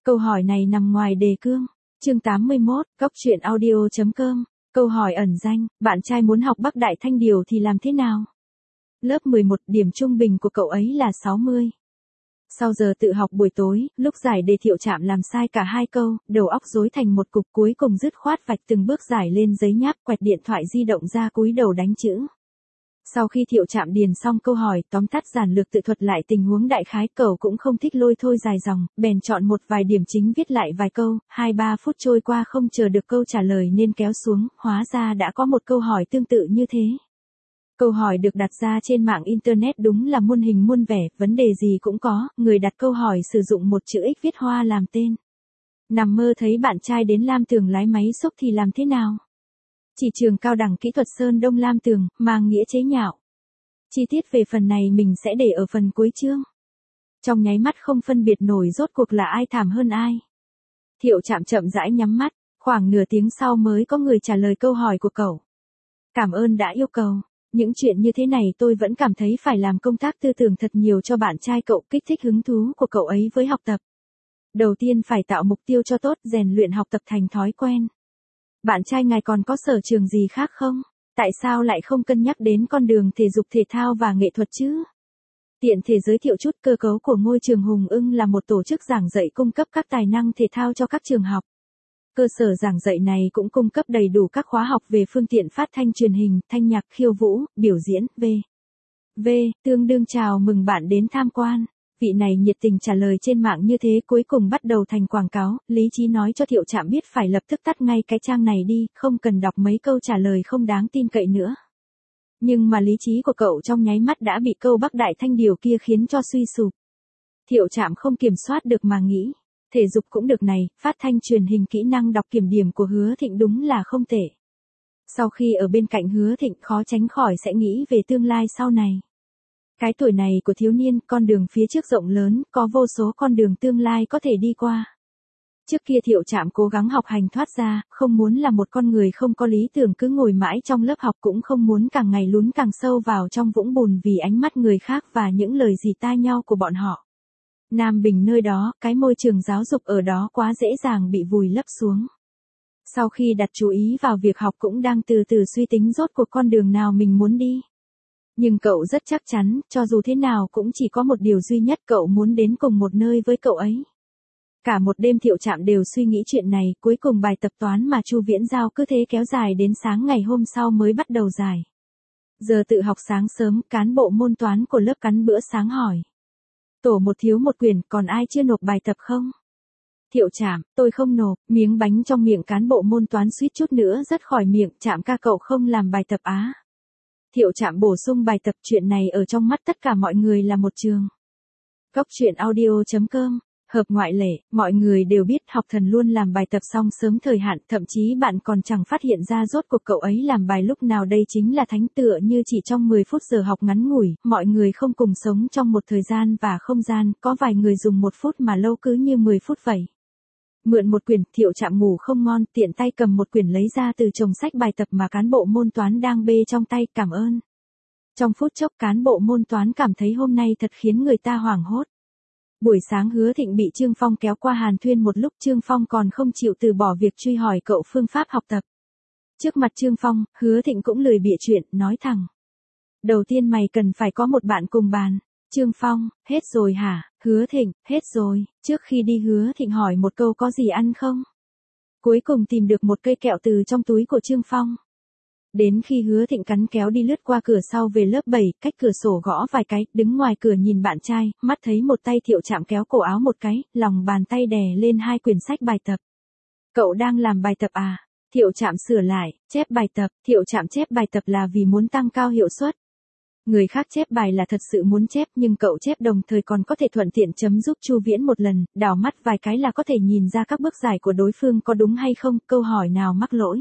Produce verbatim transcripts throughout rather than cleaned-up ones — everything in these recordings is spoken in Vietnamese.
Câu hỏi này nằm ngoài đề cương. Chương tám mươi mốt, góc truyện audio chấm com. Câu hỏi ẩn danh, bạn trai muốn học Bắc Đại Thanh Điều thì làm thế nào? Lớp mười một, điểm trung bình của cậu ấy là sáu mươi. Sau giờ tự học buổi tối, lúc giải đề Thiệu Trạm làm sai cả hai câu, đầu óc rối thành một cục, cuối cùng dứt khoát vạch từng bước giải lên giấy nháp, quẹt điện thoại di động ra cúi đầu đánh chữ. Sau khi Thiệu Trạm điền xong câu hỏi, tóm tắt giản lược tự thuật lại tình huống đại khái, cậu cũng không thích lôi thôi dài dòng, bèn chọn một vài điểm chính viết lại vài câu, hai ba phút trôi qua không chờ được câu trả lời nên kéo xuống, hóa ra đã có một câu hỏi tương tự như thế. Câu hỏi được đặt ra trên mạng Internet đúng là muôn hình muôn vẻ, vấn đề gì cũng có, người đặt câu hỏi sử dụng một chữ X viết hoa làm tên. Nằm mơ thấy bạn trai đến Lam Tường lái máy xúc thì làm thế nào? Chỉ trường cao đẳng kỹ thuật Sơn Đông Lam Tường, mang nghĩa chế nhạo. Chi tiết về phần này mình sẽ để ở phần cuối chương. Trong nháy mắt không phân biệt nổi rốt cuộc là ai thảm hơn ai. Thiệu Trạm chậm rãi nhắm mắt, khoảng nửa tiếng sau mới có người trả lời câu hỏi của cậu. Cảm ơn đã yêu cầu. Những chuyện như thế này tôi vẫn cảm thấy phải làm công tác tư tưởng thật nhiều cho bạn trai cậu, kích thích hứng thú của cậu ấy với học tập. Đầu tiên phải tạo mục tiêu cho tốt, rèn luyện học tập thành thói quen. Bạn trai ngài còn có sở trường gì khác không? Tại sao lại không cân nhắc đến con đường thể dục thể thao và nghệ thuật chứ? Tiện thể giới thiệu chút, cơ cấu của ngôi trường Hùng Ưng là một tổ chức giảng dạy cung cấp các tài năng thể thao cho các trường học. Cơ sở giảng dạy này cũng cung cấp đầy đủ các khóa học về phương tiện phát thanh truyền hình, thanh nhạc, khiêu vũ, biểu diễn, vân vân Tương đương chào mừng bạn đến tham quan. Vị này nhiệt tình trả lời trên mạng như thế, cuối cùng bắt đầu thành quảng cáo. Lý trí nói cho Thiệu Trạm biết phải lập tức tắt ngay cái trang này đi, không cần đọc mấy câu trả lời không đáng tin cậy nữa. Nhưng mà lý trí của cậu trong nháy mắt đã bị câu Bắc Đại Thanh Điều kia khiến cho suy sụp. Thiệu Trạm không kiểm soát được mà nghĩ, thể dục cũng được này, phát thanh truyền hình, kỹ năng đọc kiểm điểm của Hứa Thịnh đúng là không tệ. Sau khi ở bên cạnh Hứa Thịnh khó tránh khỏi sẽ nghĩ về tương lai sau này. Cái tuổi này của thiếu niên, con đường phía trước rộng lớn, có vô số con đường tương lai có thể đi qua. Trước kia Thiệu Trạm cố gắng học hành thoát ra, không muốn là một con người không có lý tưởng cứ ngồi mãi trong lớp học, cũng không muốn càng ngày lún càng sâu vào trong vũng bùn vì ánh mắt người khác và những lời dì tai nhau của bọn họ. Nam Bình nơi đó, cái môi trường giáo dục ở đó quá dễ dàng bị vùi lấp xuống. Sau khi đặt chú ý vào việc học cũng đang từ từ suy tính rốt cuộc con đường nào mình muốn đi. Nhưng cậu rất chắc chắn, cho dù thế nào cũng chỉ có một điều duy nhất, cậu muốn đến cùng một nơi với cậu ấy. Cả một đêm Thiệu Trạm đều suy nghĩ chuyện này, cuối cùng bài tập toán mà Chu Viễn giao cứ thế kéo dài đến sáng ngày hôm sau mới bắt đầu giải. Giờ tự học sáng sớm, cán bộ môn toán của lớp cắn bữa sáng hỏi. Tổ một thiếu một quyển, còn ai chưa nộp bài tập không? Thiệu Trạm, tôi không nộp. Miếng bánh trong miệng cán bộ môn toán suýt chút nữa rớt khỏi miệng. Trạm ca, cậu không làm bài tập á? Thiệu Trạm bổ sung, bài tập, chuyện này ở trong mắt tất cả mọi người là một trường. Góc truyện audio chấm com. Hợp ngoại lệ, mọi người đều biết học thần luôn làm bài tập xong sớm thời hạn, thậm chí bạn còn chẳng phát hiện ra rốt cuộc cậu ấy làm bài lúc nào. Đây chính là thánh, tựa như chỉ trong mười phút giờ học ngắn ngủi, mọi người không cùng sống trong một thời gian và không gian, có vài người dùng một phút mà lâu cứ như mười phút vậy. Mượn một quyển, Thiệu Trạm ngủ không ngon, tiện tay cầm một quyển lấy ra từ chồng sách bài tập mà cán bộ môn toán đang bê trong tay, cảm ơn. Trong phút chốc cán bộ môn toán cảm thấy hôm nay thật khiến người ta hoảng hốt. Buổi sáng Hứa Thịnh bị Trương Phong kéo qua hàn thuyên một lúc, Trương Phong còn không chịu từ bỏ việc truy hỏi cậu phương pháp học tập. Trước mặt Trương Phong, Hứa Thịnh cũng lười bịa chuyện, nói thẳng. Đầu tiên mày cần phải có một bạn cùng bàn. Trương Phong, hết rồi hả? Hứa Thịnh, hết rồi. Trước khi đi Hứa Thịnh hỏi một câu, có gì ăn không? Cuối cùng tìm được một cây kẹo từ trong túi của Trương Phong. Đến khi Hứa Thịnh cắn kéo đi lướt qua cửa sau về lớp bảy, cách cửa sổ gõ vài cái, đứng ngoài cửa nhìn bạn trai, mắt thấy một tay Thiệu Trạm kéo cổ áo một cái, lòng bàn tay đè lên hai quyển sách bài tập. Cậu đang làm bài tập à? Thiệu Trạm sửa lại, chép bài tập. Thiệu Trạm chép bài tập là vì muốn tăng cao hiệu suất. Người khác chép bài là thật sự muốn chép, nhưng cậu chép đồng thời còn có thể thuận tiện chấm giúp Chu Viễn một lần, đảo mắt vài cái là có thể nhìn ra các bước giải của đối phương có đúng hay không, câu hỏi nào mắc lỗi.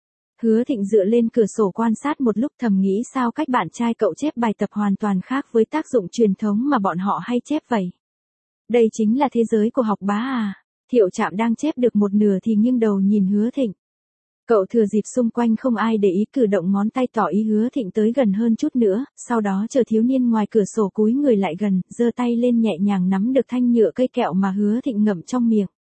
Hứa Thịnh dựa lên cửa sổ quan sát một lúc, thầm nghĩ sao cách bạn trai cậu chép bài tập hoàn toàn khác với tác dụng truyền thống mà bọn họ hay chép vậy. Đây chính là thế giới của học bá à. Thiệu Trạm đang chép được một nửa thì nghiêng đầu nhìn Hứa Thịnh. Cậu thừa dịp xung quanh không ai để ý cử động ngón tay tỏ ý Hứa Thịnh tới gần hơn chút nữa, sau đó chờ thiếu niên ngoài cửa sổ cúi người lại gần, giơ tay lên nhẹ nhàng nắm được thanh nhựa cây kẹo mà Hứa Thịnh ngậm trong miệng.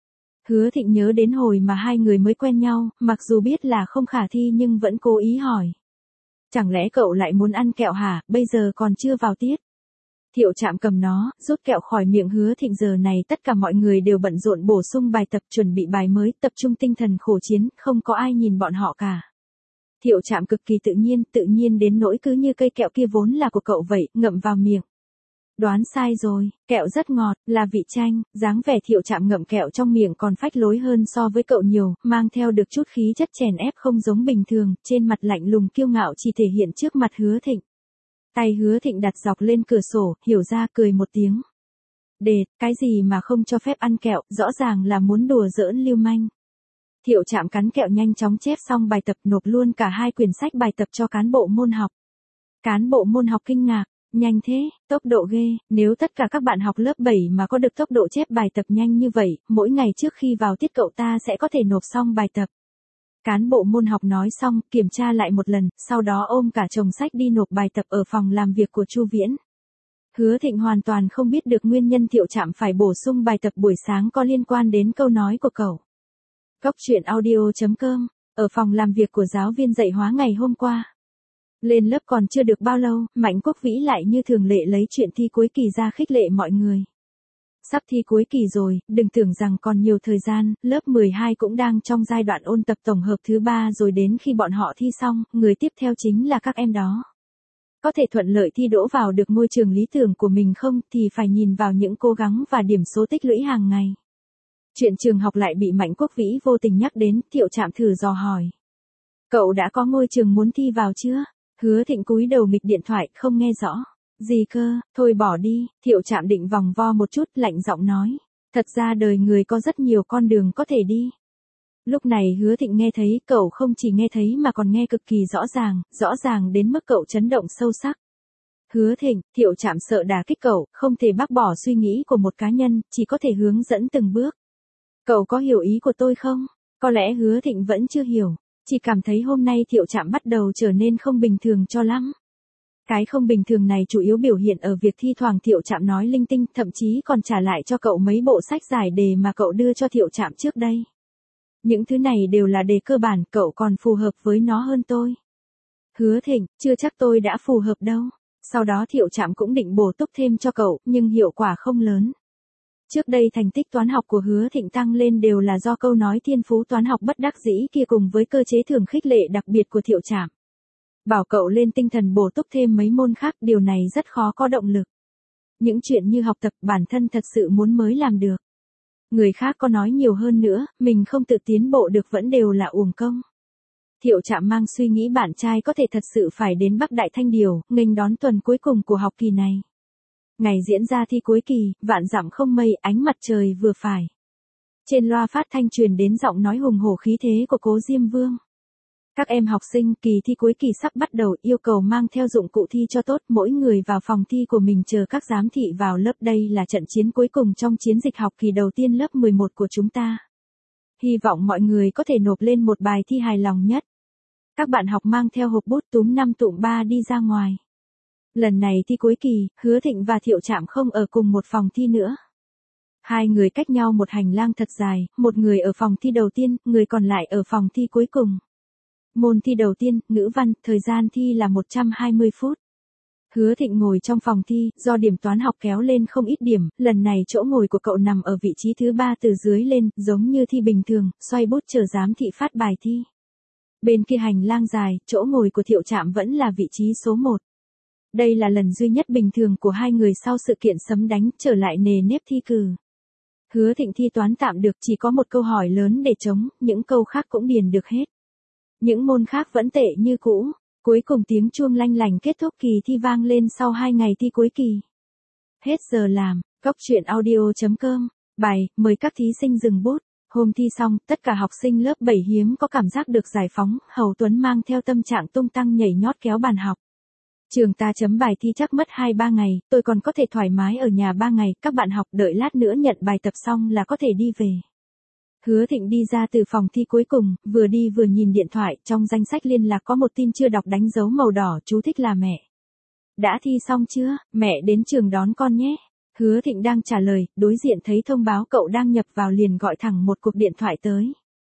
Hứa Thịnh nhớ đến hồi mà hai người mới quen nhau, mặc dù biết là không khả thi nhưng vẫn cố ý hỏi. Chẳng lẽ cậu lại muốn ăn kẹo hả, bây giờ còn chưa vào tiết. Thiệu Trạm cầm nó, rút kẹo khỏi miệng Hứa Thịnh. Giờ này tất cả mọi người đều bận rộn bổ sung bài tập, chuẩn bị bài mới, tập trung tinh thần khổ chiến, không có ai nhìn bọn họ cả. Thiệu Trạm cực kỳ tự nhiên, tự nhiên đến nỗi cứ như cây kẹo kia vốn là của cậu vậy, ngậm vào miệng. Đoán sai rồi, kẹo rất ngọt, là vị chanh. Dáng vẻ Thiệu Trạm ngậm kẹo trong miệng còn phách lối hơn so với cậu nhiều, mang theo được chút khí chất chèn ép không giống bình thường, trên mặt lạnh lùng kiêu ngạo chỉ thể hiện trước mặt Hứa Thịnh. Tay Hứa Thịnh đặt dọc lên cửa sổ, hiểu ra cười một tiếng. Đệt, cái gì mà không cho phép ăn kẹo, rõ ràng là muốn đùa giỡn lưu manh. Thiệu Trạm cắn kẹo nhanh chóng chép xong bài tập, nộp luôn cả hai quyển sách bài tập cho cán bộ môn học. Cán bộ môn học kinh ngạc, nhanh thế, tốc độ ghê, nếu tất cả các bạn học lớp bảy mà có được tốc độ chép bài tập nhanh như vậy, mỗi ngày trước khi vào tiết cậu ta sẽ có thể nộp xong bài tập. Cán bộ môn học nói xong, kiểm tra lại một lần, sau đó ôm cả chồng sách đi nộp bài tập ở phòng làm việc của Chu Viễn. Hứa Thịnh hoàn toàn không biết được nguyên nhân Thiệu Trạm phải bổ sung bài tập buổi sáng có liên quan đến câu nói của cậu. Cốc truyện audio chấm com, ở phòng làm việc của giáo viên dạy hóa ngày hôm qua. Lên lớp còn chưa được bao lâu, Mạnh Quốc Vĩ lại như thường lệ lấy chuyện thi cuối kỳ ra khích lệ mọi người. Sắp thi cuối kỳ rồi, đừng tưởng rằng còn nhiều thời gian, lớp mười hai cũng đang trong giai đoạn ôn tập tổng hợp thứ ba rồi, đến khi bọn họ thi xong, người tiếp theo chính là các em đó. Có thể thuận lợi thi đỗ vào được ngôi trường lý tưởng của mình không thì phải nhìn vào những cố gắng và điểm số tích lũy hàng ngày. Chuyện trường học lại bị Mạnh Quốc Vĩ vô tình nhắc đến, Thiệu Trạm thử dò hỏi. Cậu đã có ngôi trường muốn thi vào chưa? Hứa Thịnh cúi đầu nghịch điện thoại, không nghe rõ. Gì cơ, thôi bỏ đi. Thiệu Trạm định vòng vo một chút, lạnh giọng nói. Thật ra đời người có rất nhiều con đường có thể đi. Lúc này Hứa Thịnh nghe thấy, cậu không chỉ nghe thấy mà còn nghe cực kỳ rõ ràng, rõ ràng đến mức cậu chấn động sâu sắc. Hứa Thịnh, Thiệu Trạm sợ đả kích cậu, không thể bác bỏ suy nghĩ của một cá nhân, chỉ có thể hướng dẫn từng bước. Cậu có hiểu ý của tôi không? Có lẽ Hứa Thịnh vẫn chưa hiểu, chỉ cảm thấy hôm nay Thiệu Trạm bắt đầu trở nên không bình thường cho lắm. Cái không bình thường này chủ yếu biểu hiện ở việc thi thoảng Thiệu Trạm nói linh tinh, thậm chí còn trả lại cho cậu mấy bộ sách giải đề mà cậu đưa cho Thiệu Trạm trước đây. Những thứ này đều là đề cơ bản, cậu còn phù hợp với nó hơn tôi. Hứa Thịnh, chưa chắc tôi đã phù hợp đâu. Sau đó Thiệu Trạm cũng định bổ túc thêm cho cậu, nhưng hiệu quả không lớn. Trước đây thành tích toán học của Hứa Thịnh tăng lên đều là do câu nói thiên phú toán học bất đắc dĩ kia cùng với cơ chế thưởng khích lệ đặc biệt của Thiệu Trạm. Bảo cậu lên tinh thần bổ túc thêm mấy môn khác, điều này rất khó có động lực. Những chuyện như học tập bản thân thật sự muốn mới làm được. Người khác có nói nhiều hơn nữa, mình không tự tiến bộ được vẫn đều là uổng công. Thiệu Trạm mang suy nghĩ bạn trai có thể thật sự phải đến Bắc Đại Thanh Điều, nghênh đón tuần cuối cùng của học kỳ này. Ngày diễn ra thi cuối kỳ, vạn dặm không mây, ánh mặt trời vừa phải. Trên loa phát thanh truyền đến giọng nói hùng hổ khí thế của Cố Diêm Vương. Các em học sinh, kỳ thi cuối kỳ sắp bắt đầu, yêu cầu mang theo dụng cụ thi cho tốt, mỗi người vào phòng thi của mình chờ các giám thị vào lớp. Đây là trận chiến cuối cùng trong chiến dịch học kỳ đầu tiên lớp mười một của chúng ta. Hy vọng mọi người có thể nộp lên một bài thi hài lòng nhất. Các bạn học mang theo hộp bút túm năm tụm ba đi ra ngoài. Lần này thi cuối kỳ, Hứa Thịnh và Thiệu Trạm không ở cùng một phòng thi nữa. Hai người cách nhau một hành lang thật dài, một người ở phòng thi đầu tiên, người còn lại ở phòng thi cuối cùng. Môn thi đầu tiên, ngữ văn, thời gian thi là một trăm hai mươi phút. Hứa Thịnh ngồi trong phòng thi, do điểm toán học kéo lên không ít điểm, lần này chỗ ngồi của cậu nằm ở vị trí thứ ba từ dưới lên, giống như thi bình thường, xoay bút chờ giám thị phát bài thi. Bên kia hành lang dài, chỗ ngồi của Thiệu Trạm vẫn là vị trí số một. Đây là lần duy nhất bình thường của hai người sau sự kiện sấm đánh, trở lại nề nếp thi cử. Hứa Thịnh thi toán tạm được, chỉ có một câu hỏi lớn để trống, những câu khác cũng điền được hết. Những môn khác vẫn tệ như cũ. Cuối cùng tiếng chuông lanh lành kết thúc kỳ thi vang lên sau hai ngày thi cuối kỳ. Hết giờ làm, cốc truyện audio chấm com, bài, mời các thí sinh dừng bút. Hôm thi xong, tất cả học sinh lớp bảy hiếm có cảm giác được giải phóng, Hầu Tuấn mang theo tâm trạng tung tăng nhảy nhót kéo bàn học. Trường ta chấm bài thi chắc mất hai ba ngày, tôi còn có thể thoải mái ở nhà ba ngày, các bạn học đợi lát nữa nhận bài tập xong là có thể đi về. Hứa Thịnh đi ra từ phòng thi cuối cùng, vừa đi vừa nhìn điện thoại, trong danh sách liên lạc có một tin chưa đọc đánh dấu màu đỏ, chú thích là mẹ. Đã thi xong chưa, mẹ đến trường đón con nhé. Hứa Thịnh đang trả lời, đối diện thấy thông báo cậu đang nhập vào liền gọi thẳng một cuộc điện thoại tới.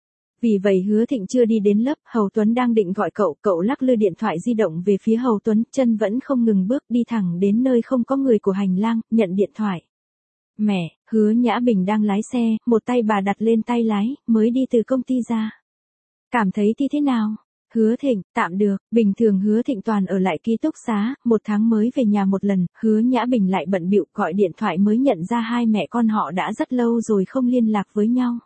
Vì vậy Hứa Thịnh chưa đi đến lớp, Hầu Tuấn đang định gọi cậu, cậu lắc lư điện thoại di động về phía Hầu Tuấn, chân vẫn không ngừng bước đi thẳng đến nơi không có người của hành lang, nhận điện thoại. Mẹ, Hứa Nhã Bình đang lái xe, một tay bà đặt lên tay lái, mới đi từ công ty ra. Cảm thấy thì thế nào? Hứa Thịnh, tạm được, bình thường Hứa Thịnh toàn ở lại ký túc xá, một tháng mới về nhà một lần, Hứa Nhã Bình lại bận bịu gọi điện thoại mới nhận ra hai mẹ con họ đã rất lâu rồi không liên lạc với nhau.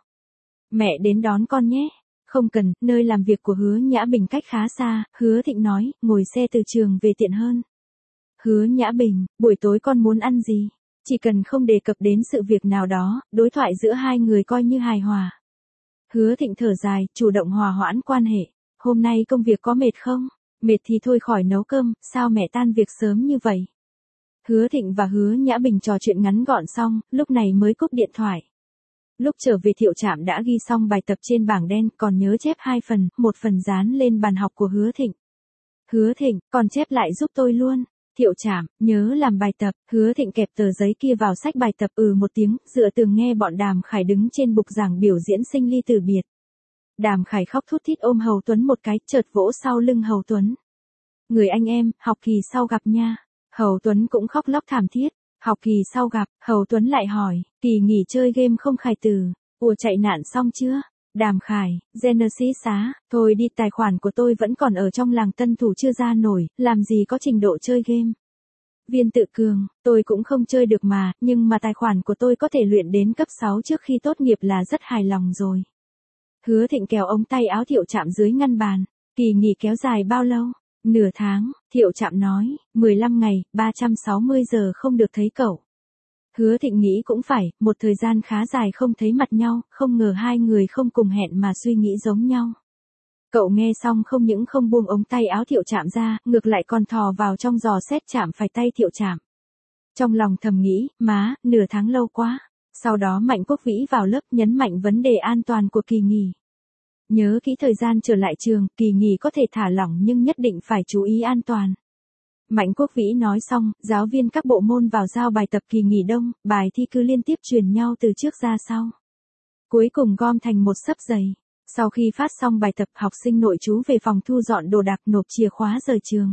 Mẹ đến đón con nhé. Không cần, nơi làm việc của Hứa Nhã Bình cách khá xa, Hứa Thịnh nói, ngồi xe từ trường về tiện hơn. Hứa Nhã Bình, buổi tối con muốn ăn gì? Chỉ cần không đề cập đến sự việc nào đó, đối thoại giữa hai người coi như hài hòa. Hứa Thịnh thở dài, chủ động hòa hoãn quan hệ. Hôm nay công việc có mệt không? Mệt thì thôi khỏi nấu cơm, sao mẹ tan việc sớm như vậy? Hứa Thịnh và Hứa Nhã Bình trò chuyện ngắn gọn xong, lúc này mới cúp điện thoại. Lúc trở về Thiệu Trạm đã ghi xong bài tập trên bảng đen, còn nhớ chép hai phần, một phần dán lên bàn học của Hứa Thịnh. Hứa Thịnh, còn chép lại giúp tôi luôn. Thiệu Trạm, nhớ làm bài tập. Hứa Thịnh kẹp tờ giấy kia vào sách bài tập ừ một tiếng, dựa tường nghe bọn Đàm Khải đứng trên bục giảng biểu diễn sinh ly từ biệt. Đàm Khải khóc thút thít ôm Hầu Tuấn một cái, chợt vỗ sau lưng Hầu Tuấn. Người anh em, học kỳ sau gặp nha. Hầu Tuấn cũng khóc lóc thảm thiết. Học kỳ sau gặp, Hầu Tuấn lại hỏi, kỳ nghỉ chơi game không Khải Từ, ủa chạy nạn xong chưa? Đàm Khải, Genesis xá, thôi đi tài khoản của tôi vẫn còn ở trong làng tân thủ chưa ra nổi, làm gì có trình độ chơi game. Viên Tự Cường, tôi cũng không chơi được mà, nhưng mà tài khoản của tôi có thể luyện đến cấp sáu trước khi tốt nghiệp là rất hài lòng rồi. Hứa Thịnh kéo ống tay áo Thiệu Trạm dưới ngăn bàn, kỳ nghỉ kéo dài bao lâu? Nửa tháng, Thiệu Trạm nói, mười lăm ngày, ba trăm sáu mươi giờ không được thấy cậu. Hứa Thịnh nghĩ cũng phải, một thời gian khá dài không thấy mặt nhau, không ngờ hai người không cùng hẹn mà suy nghĩ giống nhau. Cậu nghe xong không những không buông ống tay áo Thiệu Trạm ra, ngược lại còn thò vào trong giò xét chạm phải tay Thiệu Trạm. Trong lòng thầm nghĩ, má, nửa tháng lâu quá. Sau đó Mạnh Quốc Vĩ vào lớp nhấn mạnh vấn đề an toàn của kỳ nghỉ. Nhớ kỹ thời gian trở lại trường, kỳ nghỉ có thể thả lỏng nhưng nhất định phải chú ý an toàn. Mạnh Quốc Vĩ nói xong, giáo viên các bộ môn vào giao bài tập kỳ nghỉ đông, bài thi cứ liên tiếp truyền nhau từ trước ra sau. Cuối cùng gom thành một xấp dày. Sau khi phát xong bài tập, học sinh nội trú về phòng thu dọn đồ đạc nộp chìa khóa rời trường.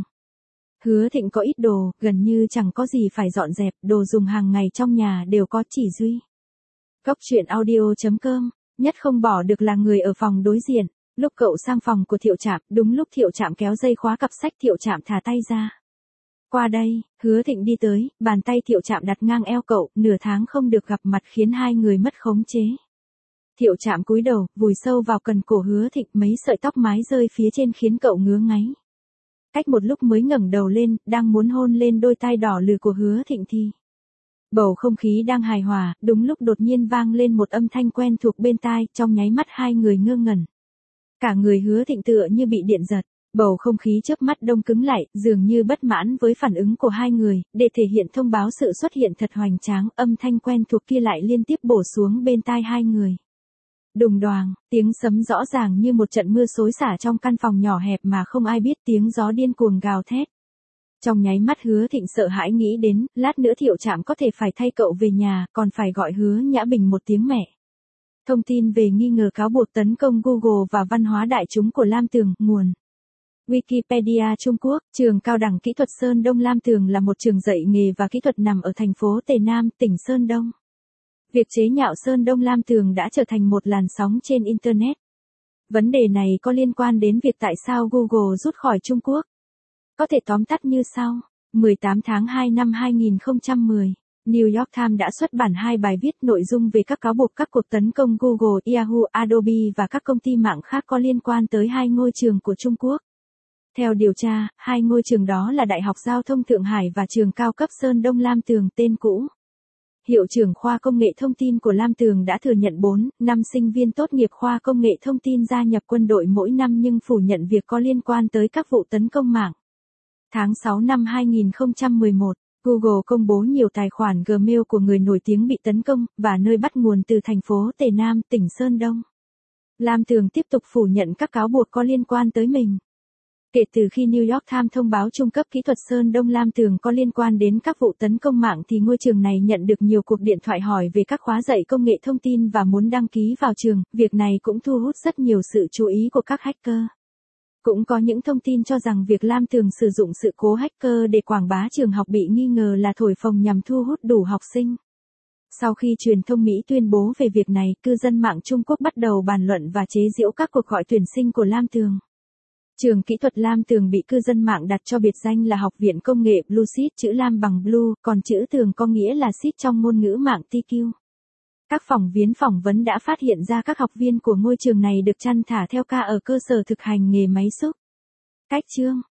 Hứa Thịnh có ít đồ, gần như chẳng có gì phải dọn dẹp, đồ dùng hàng ngày trong nhà đều có chỉ duy. Góc truyện audio chấm com, nhất không bỏ được là người ở phòng đối diện. Lúc cậu sang phòng của Thiệu Trạm, đúng lúc Thiệu Trạm kéo dây khóa cặp sách, Thiệu Trạm thả tay ra. Qua đây, Hứa Thịnh đi tới, bàn tay Thiệu Trạm đặt ngang eo cậu, nửa tháng không được gặp mặt khiến hai người mất khống chế. Thiệu Trạm cúi đầu, vùi sâu vào cần cổ Hứa Thịnh, mấy sợi tóc mái rơi phía trên khiến cậu ngứa ngáy. Cách một lúc mới ngẩng đầu lên, đang muốn hôn lên đôi tai đỏ lừ của Hứa Thịnh thì bầu không khí đang hài hòa, đúng lúc đột nhiên vang lên một âm thanh quen thuộc bên tai, trong nháy mắt hai người ngơ ngẩn. Cả người Hứa Thịnh tựa như bị điện giật, bầu không khí chớp mắt đông cứng lại, dường như bất mãn với phản ứng của hai người, để thể hiện thông báo sự xuất hiện thật hoành tráng, âm thanh quen thuộc kia lại liên tiếp bổ xuống bên tai hai người. Đùng đoàng, tiếng sấm rõ ràng như một trận mưa xối xả trong căn phòng nhỏ hẹp mà không ai biết, tiếng gió điên cuồng gào thét. Trong nháy mắt Hứa Thịnh sợ hãi nghĩ đến, lát nữa Thiệu Trạm có thể phải thay cậu về nhà, còn phải gọi Hứa Nhã Bình một tiếng mẹ. Thông tin về nghi ngờ cáo buộc tấn công Google và văn hóa đại chúng của Lam Tường, nguồn Wikipedia Trung Quốc. Trường Cao đẳng Kỹ thuật Sơn Đông Lam Tường là một trường dạy nghề và kỹ thuật nằm ở thành phố Tề Nam, tỉnh Sơn Đông. Việc chế nhạo Sơn Đông Lam Tường đã trở thành một làn sóng trên Internet. Vấn đề này có liên quan đến việc tại sao Google rút khỏi Trung Quốc. Có thể tóm tắt như sau. mười tám tháng hai năm hai nghìn không trăm mười, New York Times đã xuất bản hai bài viết nội dung về các cáo buộc các cuộc tấn công Google, Yahoo, Adobe và các công ty mạng khác có liên quan tới hai ngôi trường của Trung Quốc. Theo điều tra, hai ngôi trường đó là Đại học Giao thông Thượng Hải và trường cao cấp Sơn Đông Lam Tường tên cũ. Hiệu trưởng khoa công nghệ thông tin của Lam Tường đã thừa nhận bốn năm sinh viên tốt nghiệp khoa công nghệ thông tin gia nhập quân đội mỗi năm nhưng phủ nhận việc có liên quan tới các vụ tấn công mạng. Tháng sáu năm hai nghìn không trăm mười một, Google công bố nhiều tài khoản Gmail của người nổi tiếng bị tấn công, và nơi bắt nguồn từ thành phố Tề Nam, tỉnh Sơn Đông. Lam Tường tiếp tục phủ nhận các cáo buộc có liên quan tới mình. Kể từ khi New York Times thông báo trung cấp kỹ thuật Sơn Đông Lam Tường có liên quan đến các vụ tấn công mạng thì ngôi trường này nhận được nhiều cuộc điện thoại hỏi về các khóa dạy công nghệ thông tin và muốn đăng ký vào trường, việc này cũng thu hút rất nhiều sự chú ý của các hacker. Cũng có những thông tin cho rằng việc Lam Tường sử dụng sự cố hacker để quảng bá trường học bị nghi ngờ là thổi phồng nhằm thu hút đủ học sinh. Sau khi truyền thông Mỹ tuyên bố về việc này, cư dân mạng Trung Quốc bắt đầu bàn luận và chế giễu các cuộc gọi tuyển sinh của Lam Tường. Trường kỹ thuật Lam Tường bị cư dân mạng đặt cho biệt danh là Học viện Công nghệ Blue Seed, chữ Lam bằng Blue, còn chữ Tường có nghĩa là Seed trong ngôn ngữ mạng tê quy. Các phóng viên phỏng vấn đã phát hiện ra các học viên của ngôi trường này được chăn thả theo ca ở cơ sở thực hành nghề máy xúc. Cách chương